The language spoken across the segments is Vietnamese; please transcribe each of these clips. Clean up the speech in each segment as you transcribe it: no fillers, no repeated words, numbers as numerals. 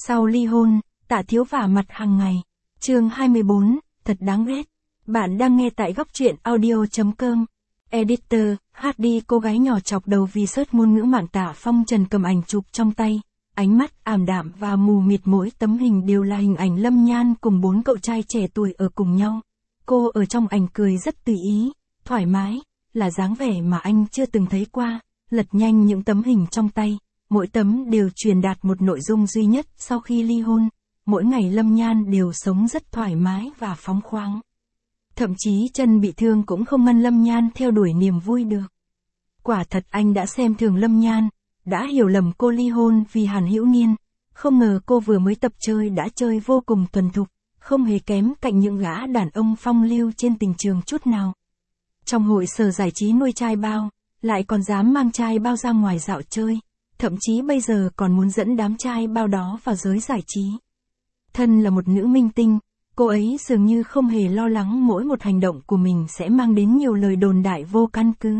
Sau ly hôn, Tạ Thiếu vả mặt hàng ngày. Chương 24, thật đáng ghét. Bạn đang nghe tại góc truyện audio.com. Editor, HD. Cô gái nhỏ chọc đầu vì search ngôn ngữ mạng. Tạ Phong Trần cầm ảnh chụp trong tay. Ánh mắt ảm đạm và mù mịt, mỗi tấm hình đều là hình ảnh Lâm Nhan cùng 4 cậu trai trẻ tuổi ở cùng nhau. Cô ở trong ảnh cười rất tùy ý, thoải mái, là dáng vẻ mà anh chưa từng thấy qua. Lật nhanh những tấm hình trong tay, mỗi tấm đều truyền đạt một nội dung duy nhất: sau khi ly hôn, mỗi ngày Lâm Nhan đều sống rất thoải mái và phóng khoáng. Thậm chí chân bị thương cũng không ngăn Lâm Nhan theo đuổi niềm vui được. Quả thật anh đã xem thường Lâm Nhan, đã hiểu lầm cô ly hôn vì Hàn Hữu Niên. Không ngờ cô vừa mới tập chơi đã chơi vô cùng thuần thục, không hề kém cạnh những gã đàn ông phong lưu trên tình trường chút nào. Trong hội sở giải trí nuôi trai bao, lại còn dám mang trai bao ra ngoài dạo chơi, thậm chí bây giờ còn muốn dẫn đám trai bao đó vào giới giải trí. Thân là một nữ minh tinh, cô ấy dường như không hề lo lắng mỗi một hành động của mình sẽ mang đến nhiều lời đồn đại vô căn cứ.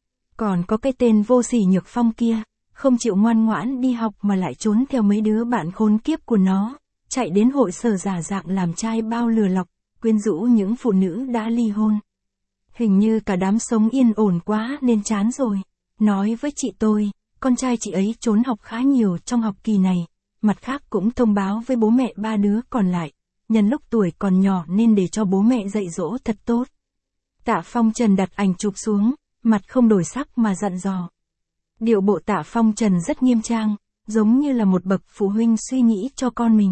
Còn có cái tên vô sỉ Nhược Phong kia, không chịu ngoan ngoãn đi học mà lại trốn theo mấy đứa bạn khốn kiếp của nó, chạy đến hội sở giả dạng làm trai bao lừa lọc, quyến rũ những phụ nữ đã ly hôn. Hình như cả đám sống yên ổn quá nên chán rồi. Nói với chị tôi, con trai chị ấy trốn học khá nhiều trong học kỳ này, mặt khác cũng thông báo với bố mẹ 3 đứa còn lại, nhân lúc tuổi còn nhỏ nên để cho bố mẹ dạy dỗ thật tốt. Tạ Phong Trần đặt ảnh chụp xuống, mặt không đổi sắc mà dặn dò. Điệu bộ Tạ Phong Trần rất nghiêm trang, giống như là một bậc phụ huynh suy nghĩ cho con mình.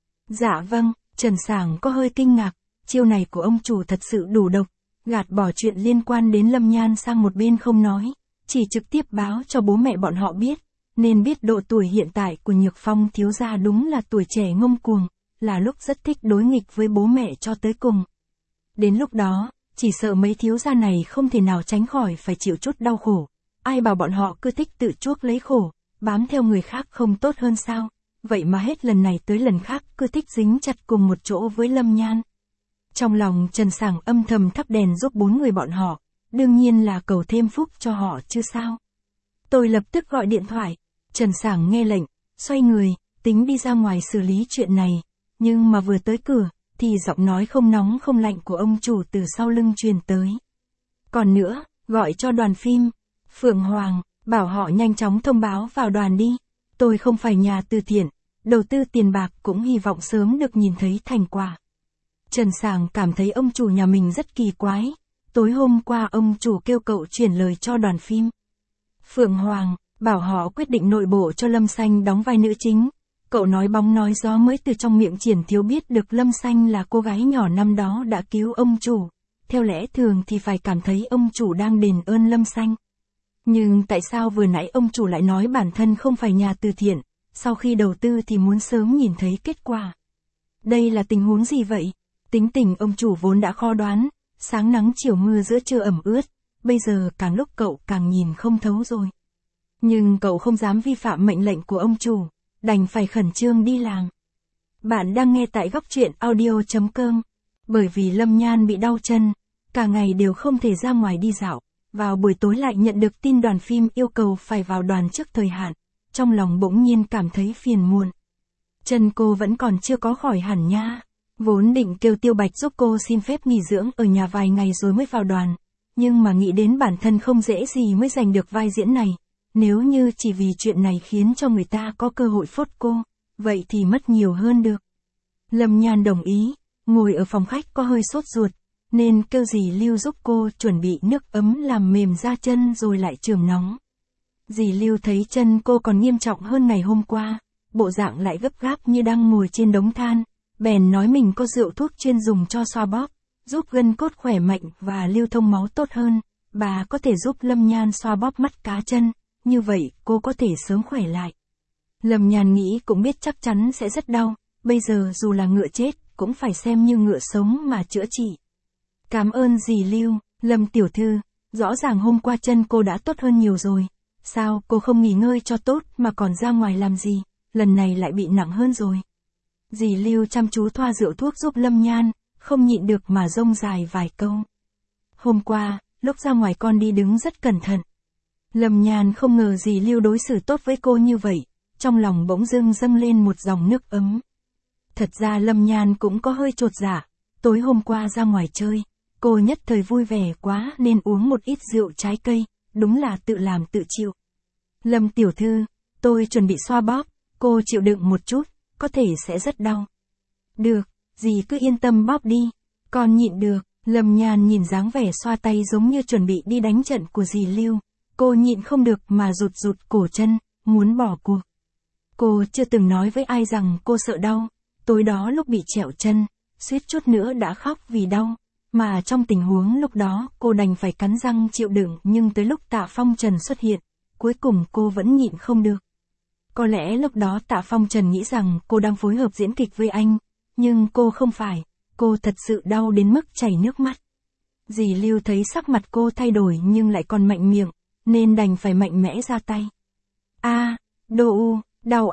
Dạ vâng, Trần Sảng có hơi kinh ngạc, chiêu này của ông chủ thật sự đủ độc, gạt bỏ chuyện liên quan đến Lâm Nhan sang một bên không nói, chỉ trực tiếp báo cho bố mẹ bọn họ biết, nên biết độ tuổi hiện tại của Nhược Phong thiếu gia đúng là tuổi trẻ ngông cuồng, là lúc rất thích đối nghịch với bố mẹ cho tới cùng. Đến lúc đó, chỉ sợ mấy thiếu gia này không thể nào tránh khỏi phải chịu chút đau khổ. Ai bảo bọn họ cứ thích tự chuốc lấy khổ, bám theo người khác không tốt hơn sao? Vậy mà hết lần này tới lần khác cứ thích dính chặt cùng một chỗ với Lâm Nhan. Trong lòng Trần Sảng âm thầm thắp đèn giúp 4 người bọn họ, đương nhiên là cầu thêm phúc cho họ chứ sao. Tôi lập tức gọi điện thoại, Trần Sảng nghe lệnh, xoay người, tính đi ra ngoài xử lý chuyện này, nhưng mà vừa tới cửa, thì giọng nói không nóng không lạnh của ông chủ từ sau lưng truyền tới. Còn nữa, gọi cho đoàn phim, Phượng Hoàng, bảo họ nhanh chóng thông báo vào đoàn đi. Tôi không phải nhà từ thiện, đầu tư tiền bạc cũng hy vọng sớm được nhìn thấy thành quả. Trần Sảng cảm thấy ông chủ nhà mình rất kỳ quái. Tối hôm qua ông chủ kêu cậu chuyển lời cho đoàn phim Phượng Hoàng, bảo họ quyết định nội bộ cho Lâm Xanh đóng vai nữ chính. Cậu nói bóng nói gió mới từ trong miệng Triển Thiếu biết được Lâm Xanh là cô gái nhỏ năm đó đã cứu ông chủ. Theo lẽ thường thì phải cảm thấy ông chủ đang đền ơn Lâm Xanh. Nhưng tại sao vừa nãy ông chủ lại nói bản thân không phải nhà từ thiện, sau khi đầu tư thì muốn sớm nhìn thấy kết quả? Đây là tình huống gì vậy? Tính tình ông chủ vốn đã khó đoán, sáng nắng chiều mưa giữa trưa ẩm ướt, bây giờ càng lúc cậu càng nhìn không thấu rồi. Nhưng cậu không dám vi phạm mệnh lệnh của ông chủ, đành phải khẩn trương đi làm. Bạn đang nghe tại góc truyện audio.com. Bởi vì Lâm Nhan bị đau chân, cả ngày đều không thể ra ngoài đi dạo. Vào buổi tối lại nhận được tin đoàn phim yêu cầu phải vào đoàn trước thời hạn, trong lòng bỗng nhiên cảm thấy phiền muộn. Chân cô vẫn còn chưa có khỏi hẳn nha. Vốn định kêu Tiêu Bạch giúp cô xin phép nghỉ dưỡng ở nhà vài ngày rồi mới vào đoàn, nhưng mà nghĩ đến bản thân không dễ gì mới giành được vai diễn này. Nếu như chỉ vì chuyện này khiến cho người ta có cơ hội phốt cô, vậy thì mất nhiều hơn được. Lâm Nhan đồng ý, ngồi ở phòng khách có hơi sốt ruột, nên kêu dì Lưu giúp cô chuẩn bị nước ấm làm mềm da chân rồi lại chườm nóng. Dì Lưu thấy chân cô còn nghiêm trọng hơn ngày hôm qua, bộ dạng lại gấp gáp như đang ngồi trên đống than, bèn nói mình có rượu thuốc chuyên dùng cho xoa bóp, giúp gân cốt khỏe mạnh và lưu thông máu tốt hơn, bà có thể giúp Lâm Nhan xoa bóp mắt cá chân, như vậy cô có thể sớm khỏe lại. Lâm Nhan nghĩ cũng biết chắc chắn sẽ rất đau, bây giờ dù là ngựa chết cũng phải xem như ngựa sống mà chữa trị. Cảm ơn dì Lưu, Lâm tiểu thư, rõ ràng hôm qua chân cô đã tốt hơn nhiều rồi, sao cô không nghỉ ngơi cho tốt mà còn ra ngoài làm gì, lần này lại bị nặng hơn rồi. Dì Lưu chăm chú thoa rượu thuốc giúp Lâm Nhan, không nhịn được mà rông dài vài câu. Hôm qua, lúc ra ngoài con đi đứng rất cẩn thận. Lâm Nhan không ngờ dì Lưu đối xử tốt với cô như vậy, trong lòng bỗng dưng dâng lên một dòng nước ấm. Thật ra Lâm Nhan cũng có hơi chột dạ, tối hôm qua ra ngoài chơi, cô nhất thời vui vẻ quá nên uống một ít rượu trái cây, đúng là tự làm tự chịu. Lâm tiểu thư, tôi chuẩn bị xoa bóp, cô chịu đựng một chút, có thể sẽ rất đau. Được, dì cứ yên tâm bóp đi, con nhịn được. Lâm Nhan nhìn dáng vẻ xoa tay giống như chuẩn bị đi đánh trận của dì Lưu, cô nhịn không được mà rụt rụt cổ chân, muốn bỏ cuộc. Cô chưa từng nói với ai rằng cô sợ đau, tối đó lúc bị trẹo chân, suýt chút nữa đã khóc vì đau, mà trong tình huống lúc đó cô đành phải cắn răng chịu đựng, nhưng tới lúc Tạ Phong Trần xuất hiện, cuối cùng cô vẫn nhịn không được. Có lẽ lúc đó Tạ Phong Trần nghĩ rằng cô đang phối hợp diễn kịch với anh, nhưng cô không phải. Cô thật sự đau đến mức chảy nước mắt. Dì Lưu thấy sắc mặt cô thay đổi nhưng lại còn mạnh miệng, nên đành phải mạnh mẽ ra tay. Đô u, đau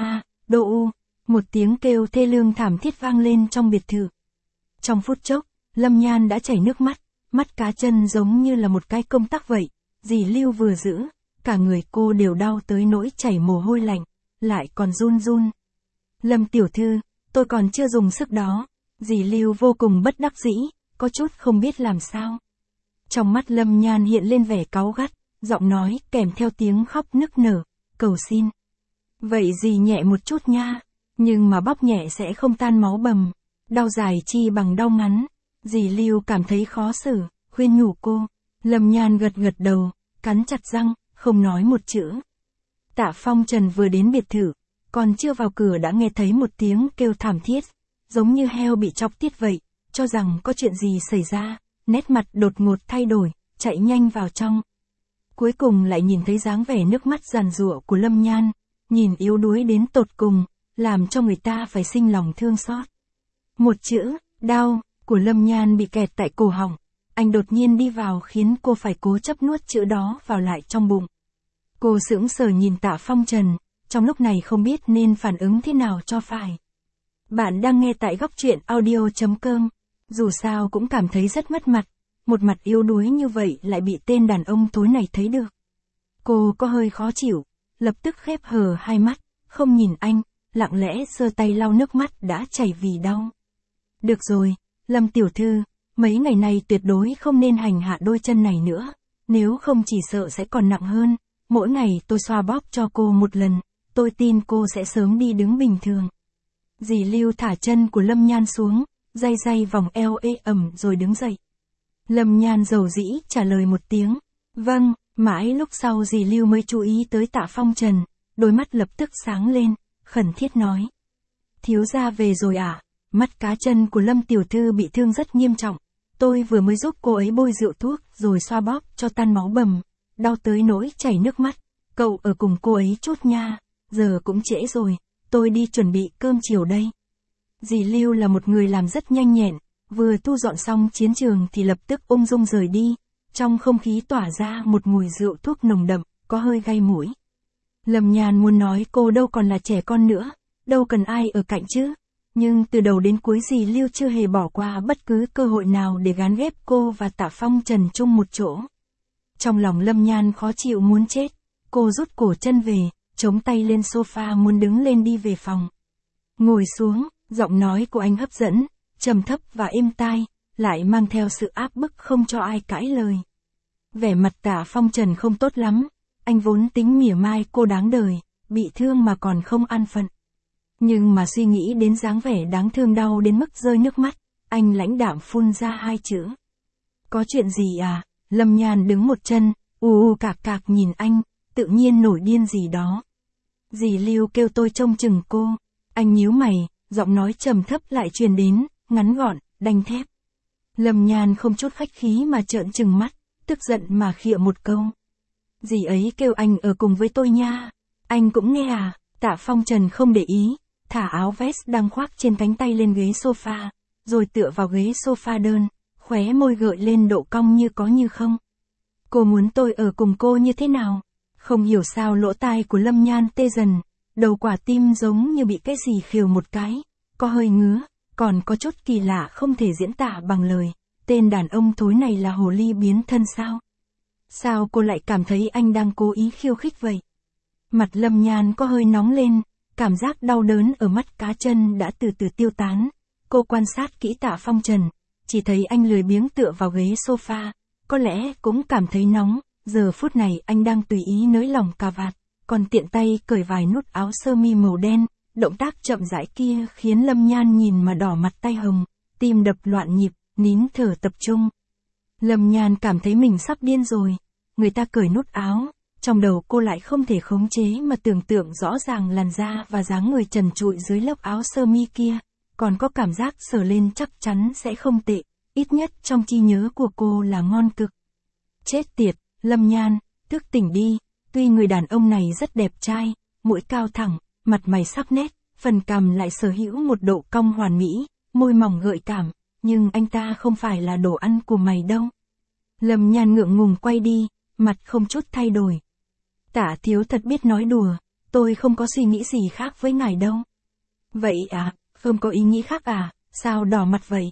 đô u, một tiếng kêu thê lương thảm thiết vang lên trong biệt thự. Trong phút chốc, Lâm Nhan đã chảy nước mắt, mắt cá chân giống như là một cái công tắc vậy. Dì Lưu vừa giữ, cả người cô đều đau tới nỗi chảy mồ hôi lạnh, lại còn run run. Lâm tiểu thư, tôi còn chưa dùng sức đó. Dì Lưu vô cùng bất đắc dĩ, có chút không biết làm sao. Trong mắt Lâm Nhan hiện lên vẻ cáu gắt, giọng nói kèm theo tiếng khóc nức nở, cầu xin. Vậy dì nhẹ một chút nha, nhưng mà bóp nhẹ sẽ không tan máu bầm, đau dài chi bằng đau ngắn. Dì Lưu cảm thấy khó xử, khuyên nhủ cô. Lâm Nhan gật gật đầu, cắn chặt răng, không nói một chữ. Tạ Phong Trần vừa đến biệt thự, còn chưa vào cửa đã nghe thấy một tiếng kêu thảm thiết. Giống như heo bị chọc tiết vậy, cho rằng có chuyện gì xảy ra, nét mặt đột ngột thay đổi, chạy nhanh vào trong. Cuối cùng lại nhìn thấy dáng vẻ nước mắt giàn giụa của Lâm Nhan, nhìn yếu đuối đến tột cùng, làm cho người ta phải sinh lòng thương xót. Một chữ, đau, của Lâm Nhan bị kẹt tại cổ họng, anh đột nhiên đi vào khiến cô phải cố chấp nuốt chữ đó vào lại trong bụng. Cô sững sờ nhìn Tạ Phong Trần, trong lúc này không biết nên phản ứng thế nào cho phải. Bạn đang nghe tại góc truyện audio.com, dù sao cũng cảm thấy rất mất mặt, một mặt yếu đuối như vậy lại bị tên đàn ông thối này thấy được. Cô có hơi khó chịu, lập tức khép hờ hai mắt, không nhìn anh, lặng lẽ giơ tay lau nước mắt đã chảy vì đau. Được rồi, Lâm tiểu thư, mấy ngày này tuyệt đối không nên hành hạ đôi chân này nữa, nếu không chỉ sợ sẽ còn nặng hơn. Mỗi ngày tôi xoa bóp cho cô một lần, tôi tin cô sẽ sớm đi đứng bình thường. Dì Lưu thả chân của Lâm Nhan xuống, day day vòng eo ê ẩm rồi đứng dậy. Lâm Nhan dầu dĩ trả lời một tiếng, vâng, mãi lúc sau dì Lưu mới chú ý tới Tạ Phong Trần, đôi mắt lập tức sáng lên, khẩn thiết nói. Thiếu gia về rồi à? Mắt cá chân của Lâm tiểu thư bị thương rất nghiêm trọng, tôi vừa mới giúp cô ấy bôi rượu thuốc rồi xoa bóp cho tan máu bầm, đau tới nỗi chảy nước mắt, cậu ở cùng cô ấy chút nha, giờ cũng trễ rồi. Tôi đi chuẩn bị cơm chiều đây. Dì Lưu là một người làm rất nhanh nhẹn, vừa thu dọn xong chiến trường thì lập tức ung dung rời đi, trong không khí tỏa ra một mùi rượu thuốc nồng đậm, có hơi gai mũi. Lâm Nhan muốn nói cô đâu còn là trẻ con nữa, đâu cần ai ở cạnh chứ, nhưng từ đầu đến cuối dì Lưu chưa hề bỏ qua bất cứ cơ hội nào để gán ghép cô và Tạ Phong Trần chung một chỗ. Trong lòng Lâm Nhan khó chịu muốn chết, cô rút cổ chân về, chống tay lên sofa muốn đứng lên đi về phòng. Ngồi xuống, giọng nói của anh hấp dẫn, trầm thấp và êm tai, lại mang theo sự áp bức không cho ai cãi lời. Vẻ mặt Tạ Phong Trần không tốt lắm, anh vốn tính mỉa mai cô đáng đời, bị thương mà còn không an phận. Nhưng mà suy nghĩ đến dáng vẻ đáng thương đau đến mức rơi nước mắt, anh lãnh đạm phun ra hai chữ. Có chuyện gì à? Lâm Nhan đứng một chân, cạc cạc nhìn anh, tự nhiên nổi điên gì đó. Dì Lưu kêu tôi trông chừng cô, anh nhíu mày, giọng nói trầm thấp lại truyền đến, ngắn gọn, đanh thép. Lâm Nhan không chút khách khí mà trợn trừng mắt, tức giận mà khịa một câu. Dì ấy kêu anh ở cùng với tôi nha, anh cũng nghe à? Tạ Phong Trần không để ý, thả áo vest đang khoác trên cánh tay lên ghế sofa, rồi tựa vào ghế sofa đơn, khóe môi gợi lên độ cong như có như không. Cô muốn tôi ở cùng cô như thế nào? Không hiểu sao lỗ tai của Lâm Nhan tê dần, đầu quả tim giống như bị cái gì khều một cái, có hơi ngứa, còn có chút kỳ lạ không thể diễn tả bằng lời. Tên đàn ông thối này là hồ ly biến thân sao? Sao cô lại cảm thấy anh đang cố ý khiêu khích vậy? Mặt Lâm Nhan có hơi nóng lên, cảm giác đau đớn ở mắt cá chân đã từ từ tiêu tán. Cô quan sát kỹ Tạ Phong Trần, chỉ thấy anh lười biếng tựa vào ghế sofa, có lẽ cũng cảm thấy nóng, giờ phút này anh đang tùy ý nới lỏng cà vạt, còn tiện tay cởi vài nút áo sơ mi màu đen, động tác chậm rãi kia khiến Lâm Nhan nhìn mà đỏ mặt tay hồng, tim đập loạn nhịp, nín thở tập trung. Lâm Nhan cảm thấy mình sắp điên rồi, người ta cởi nút áo, trong đầu cô lại không thể khống chế mà tưởng tượng rõ ràng làn da và dáng người trần trụi dưới lớp áo sơ mi kia, còn có cảm giác sờ lên chắc chắn sẽ không tệ, ít nhất trong trí nhớ của cô là ngon cực. Chết tiệt, Lâm Nhan, thức tỉnh đi, tuy người đàn ông này rất đẹp trai, mũi cao thẳng, mặt mày sắc nét, phần cằm lại sở hữu một độ cong hoàn mỹ, môi mỏng gợi cảm, nhưng anh ta không phải là đồ ăn của mày đâu. Lâm Nhan ngượng ngùng quay đi, mặt không chút thay đổi. Tạ thiếu thật biết nói đùa, tôi không có suy nghĩ gì khác với ngài đâu. Vậy à, không có ý nghĩ khác à, sao đỏ mặt vậy?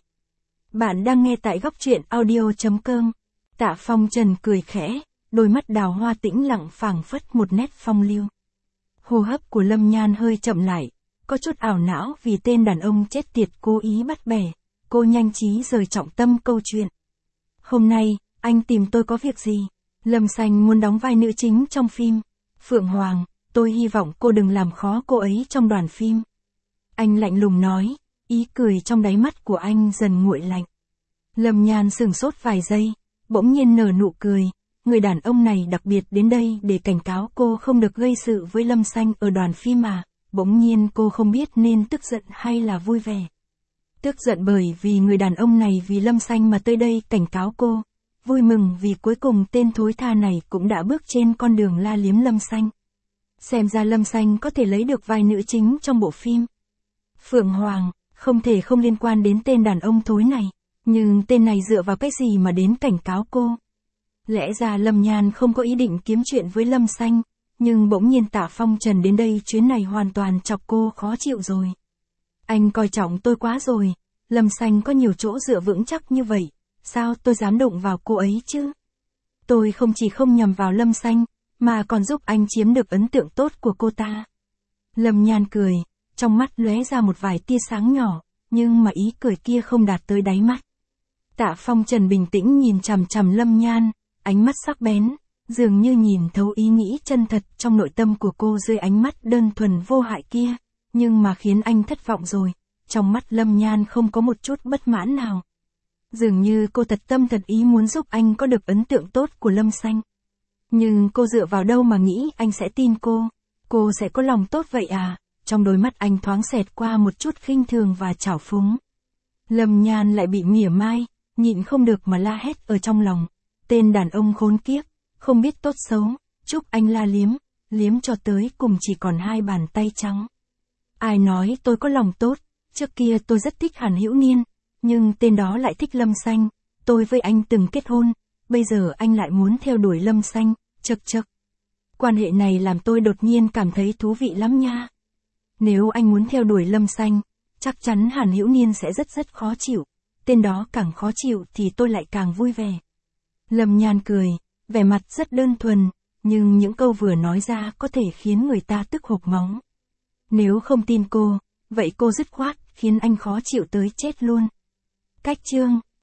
Bạn đang nghe tại góc truyện audio.com. Tạ Phong Trần cười khẽ, đôi mắt đào hoa tĩnh lặng phảng phất một nét phong lưu. Hô hấp của Lâm Nhan hơi chậm lại, có chút ảo não vì tên đàn ông chết tiệt cố ý bắt bẻ. Cô nhanh trí rời trọng tâm câu chuyện. Hôm nay, anh tìm tôi có việc gì? Lâm Xanh muốn đóng vai nữ chính trong phim. Phượng Hoàng, tôi hy vọng cô đừng làm khó cô ấy trong đoàn phim. Anh lạnh lùng nói, ý cười trong đáy mắt của anh dần nguội lạnh. Lâm Nhan sửng sốt vài giây, bỗng nhiên nở nụ cười. Người đàn ông này đặc biệt đến đây để cảnh cáo cô không được gây sự với Lâm Xanh ở đoàn phim mà. Bỗng nhiên cô không biết nên tức giận hay là vui vẻ. Tức giận bởi vì người đàn ông này vì Lâm Xanh mà tới đây cảnh cáo cô. Vui mừng vì cuối cùng tên thối tha này cũng đã bước trên con đường la liếm Lâm Xanh. Xem ra Lâm Xanh có thể lấy được vai nữ chính trong bộ phim. Phượng Hoàng, không thể không liên quan đến tên đàn ông thối này. Nhưng tên này dựa vào cái gì mà đến cảnh cáo cô? Lẽ ra Lâm Nhan không có ý định kiếm chuyện với Lâm Xanh, nhưng bỗng nhiên Tạ Phong Trần đến đây chuyến này hoàn toàn chọc cô khó chịu rồi. Anh coi trọng tôi quá rồi, Lâm Xanh có nhiều chỗ dựa vững chắc như vậy, sao tôi dám đụng vào cô ấy chứ? Tôi không chỉ không nhầm vào Lâm Xanh, mà còn giúp anh chiếm được ấn tượng tốt của cô ta. Lâm Nhan cười, trong mắt lóe ra một vài tia sáng nhỏ, nhưng mà ý cười kia không đạt tới đáy mắt. Tạ Phong Trần bình tĩnh nhìn chằm chằm Lâm Nhan, ánh mắt sắc bén, dường như nhìn thấu ý nghĩ chân thật trong nội tâm của cô dưới ánh mắt đơn thuần vô hại kia, nhưng mà khiến anh thất vọng rồi, trong mắt Lâm Nhan không có một chút bất mãn nào. Dường như cô thật tâm thật ý muốn giúp anh có được ấn tượng tốt của Lâm Xanh. Nhưng cô dựa vào đâu mà nghĩ anh sẽ tin cô sẽ có lòng tốt vậy à? Trong đôi mắt anh thoáng xẹt qua một chút khinh thường và trào phúng. Lâm Nhan lại bị mỉa mai, nhịn không được mà la hét ở trong lòng. Tên đàn ông khốn kiếp, không biết tốt xấu, chúc anh la liếm cho tới cùng chỉ còn 2 bàn tay trắng. Ai nói tôi có lòng tốt, trước kia tôi rất thích Hàn Hữu Niên, nhưng tên đó lại thích Lâm Xanh, tôi với anh từng kết hôn, bây giờ anh lại muốn theo đuổi Lâm Xanh, chậc chậc. Quan hệ này làm tôi đột nhiên cảm thấy thú vị lắm nha. Nếu anh muốn theo đuổi Lâm Xanh, chắc chắn Hàn Hữu Niên sẽ rất khó chịu, tên đó càng khó chịu thì tôi lại càng vui vẻ. Lâm Nhan cười, vẻ mặt rất đơn thuần, nhưng những câu vừa nói ra có thể khiến người ta tức hộc máu. Nếu không tin cô, vậy cô dứt khoát, khiến anh khó chịu tới chết luôn. Cách chương